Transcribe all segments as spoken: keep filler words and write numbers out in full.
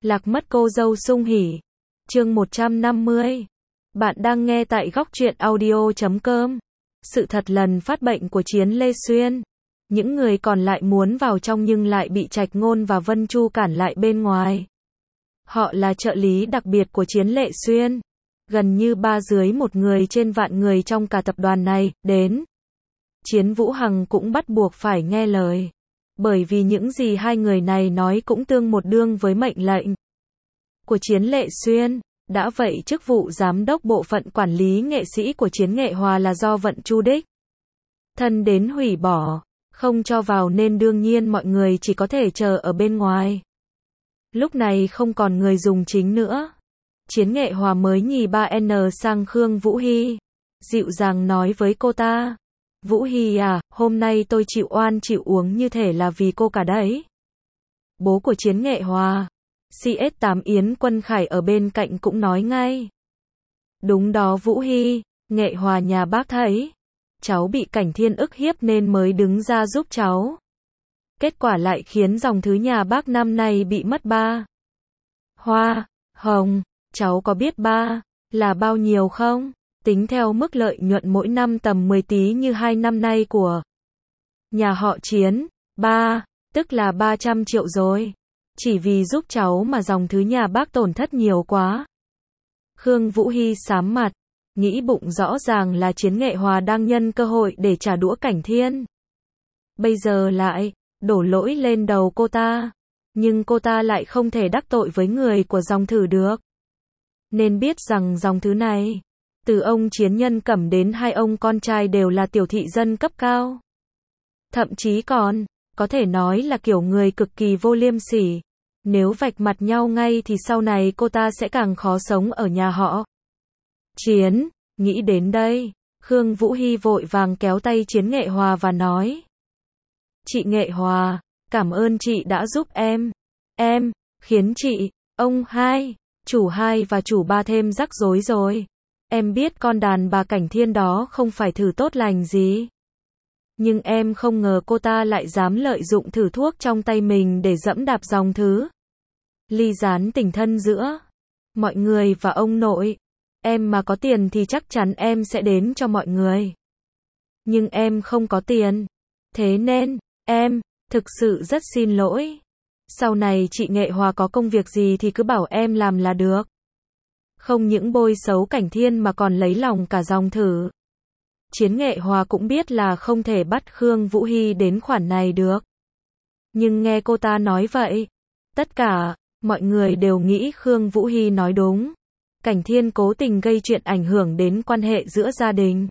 Lạc mất cô dâu sung hỉ. Chương một trăm năm mươi. Bạn đang nghe tại góc truyện audio chấm com. Sự thật lần phát bệnh của Chiến Lê Xuyên. Những người còn lại muốn vào trong nhưng lại bị Trạch Ngôn và Vân Chu cản lại bên ngoài. Họ là trợ lý đặc biệt của Chiến Lê Xuyên. Gần như ba dưới một người trên vạn người trong cả tập đoàn này, đến. Chiến Vũ Hằng cũng bắt buộc phải nghe lời. Bởi vì những gì hai người này nói cũng tương một đương với mệnh lệnh của Chiến Lê Xuyên. Đã vậy chức vụ giám đốc bộ phận quản lý nghệ sĩ của Chiến Nghệ Hòa là do Vận Chu đích thân đến hủy bỏ, không cho vào nên đương nhiên mọi người chỉ có thể chờ ở bên ngoài. Lúc này không còn người dùng chính nữa. Chiến Nghệ Hòa mới nhì ba N sang Khương Vũ Hy, dịu dàng nói với cô ta. Vũ Hy à, hôm nay tôi chịu oan chịu uống như thể là vì cô cả đấy. Bố của Chiến Nghệ Hòa, C S tám Yến Quân Khải ở bên cạnh cũng nói ngay. Đúng đó Vũ Hy, Nghệ Hòa nhà bác thấy cháu bị Cảnh Thiên ức hiếp nên mới đứng ra giúp cháu. Kết quả lại khiến dòng thứ nhà bác năm nay bị mất ba hoa hồng. Cháu có biết ba là bao nhiêu không? Tính theo mức lợi nhuận mỗi năm tầm mười tí như hai năm nay của nhà họ Chiến, ba, tức là ba trăm triệu rồi. Chỉ vì giúp cháu mà dòng thứ nhà bác tổn thất nhiều quá. Khương Vũ Hy sám mặt, nghĩ bụng rõ ràng là Chiến Nghệ Hòa đang nhân cơ hội để trả đũa Cảnh Thiên. Bây giờ lại đổ lỗi lên đầu cô ta, nhưng cô ta lại không thể đắc tội với người của dòng thử được. Nên biết rằng dòng thứ này, từ ông Chiến Nhân Cẩm đến hai ông con trai đều là tiểu thị dân cấp cao. Thậm chí còn, có thể nói là kiểu người cực kỳ vô liêm sỉ. Nếu vạch mặt nhau ngay thì sau này cô ta sẽ càng khó sống ở nhà họ Chiến. Nghĩ đến đây, Khương Vũ Hy vội vàng kéo tay Chiến Nghệ Hòa và nói. Chị Nghệ Hòa, cảm ơn chị đã giúp em. Em, khiến chị, ông hai, chủ hai và chủ ba thêm rắc rối rồi. Em biết con đàn bà Cảnh Thiên đó không phải thử tốt lành gì. Nhưng em không ngờ cô ta lại dám lợi dụng thử thuốc trong tay mình để dẫm đạp dòng thứ ly gián tình thân giữa mọi người và ông nội. Em mà có tiền thì chắc chắn em sẽ đến cho mọi người. Nhưng em không có tiền. Thế nên, em, thực sự rất xin lỗi. Sau này chị Nghệ Hòa có công việc gì thì cứ bảo em làm là được. Không những bôi xấu Cảnh Thiên mà còn lấy lòng cả dòng thử. Chiến Nghệ Hòa cũng biết là không thể bắt Khương Vũ Hy đến khoản này được. Nhưng nghe cô ta nói vậy, tất cả mọi người đều nghĩ Khương Vũ Hy nói đúng. Cảnh Thiên cố tình gây chuyện ảnh hưởng đến quan hệ giữa gia đình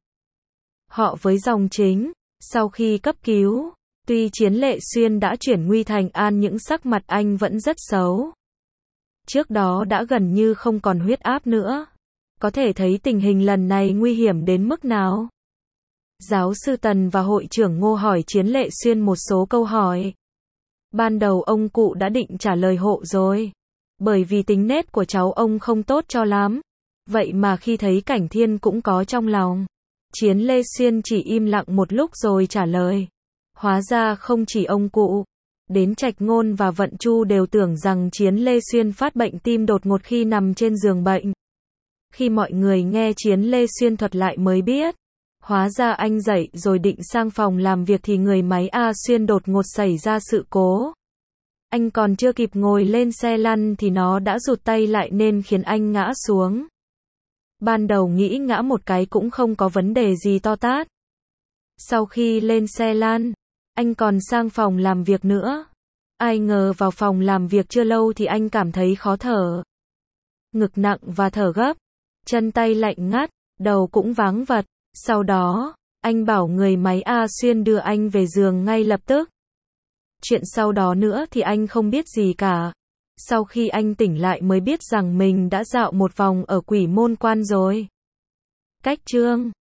họ với dòng chính. Sau khi cấp cứu, tuy Chiến Lê Xuyên đã chuyển nguy thành an nhưng sắc mặt anh vẫn rất xấu. Trước đó đã gần như không còn huyết áp nữa. Có thể thấy tình hình lần này nguy hiểm đến mức nào. Giáo sư Tần và hội trưởng Ngô hỏi Chiến Lê Xuyên một số câu hỏi. Ban đầu ông cụ đã định trả lời hộ rồi. Bởi vì tính nết của cháu ông không tốt cho lắm. Vậy mà khi thấy Cảnh Thiên cũng có trong lòng. Chiến Lê Xuyên chỉ im lặng một lúc rồi trả lời. Hóa ra không chỉ ông cụ, đến Trạch Ngôn và Vận Chu đều tưởng rằng Chiến Lê Xuyên phát bệnh tim đột ngột khi nằm trên giường bệnh. Khi mọi người nghe Chiến Lê Xuyên thuật lại mới biết. Hóa ra anh dậy rồi định sang phòng làm việc thì người máy A Xuyên đột ngột xảy ra sự cố. Anh còn chưa kịp ngồi lên xe lăn thì nó đã rụt tay lại nên khiến anh ngã xuống. Ban đầu nghĩ ngã một cái cũng không có vấn đề gì to tát. Sau khi lên xe lăn, anh còn sang phòng làm việc nữa. Ai ngờ vào phòng làm việc chưa lâu thì anh cảm thấy khó thở. Ngực nặng và thở gấp. Chân tay lạnh ngắt, đầu cũng váng vật. Sau đó, anh bảo người máy A Xuyên đưa anh về giường ngay lập tức. Chuyện sau đó nữa thì anh không biết gì cả. Sau khi anh tỉnh lại mới biết rằng mình đã dạo một vòng ở Quỷ Môn Quan rồi. Cách chương